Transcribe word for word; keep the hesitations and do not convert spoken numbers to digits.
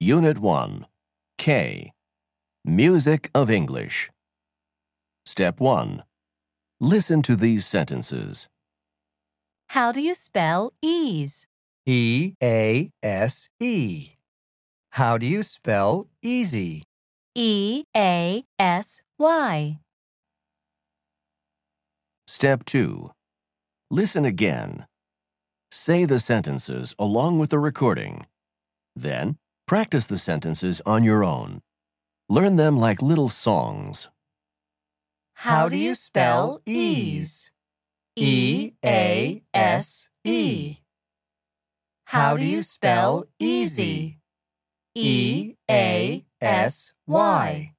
Unit one. K. Music of English. Step one. Listen to these sentences. How do you spell ease? E A S E. How do you spell easy? E A S Y. Step two. Listen again. Say the sentences along with the recording. Then, practice the sentences on your own. Learn them like little songs. How do you spell ease? E A S E. How do you spell easy? E A S Y.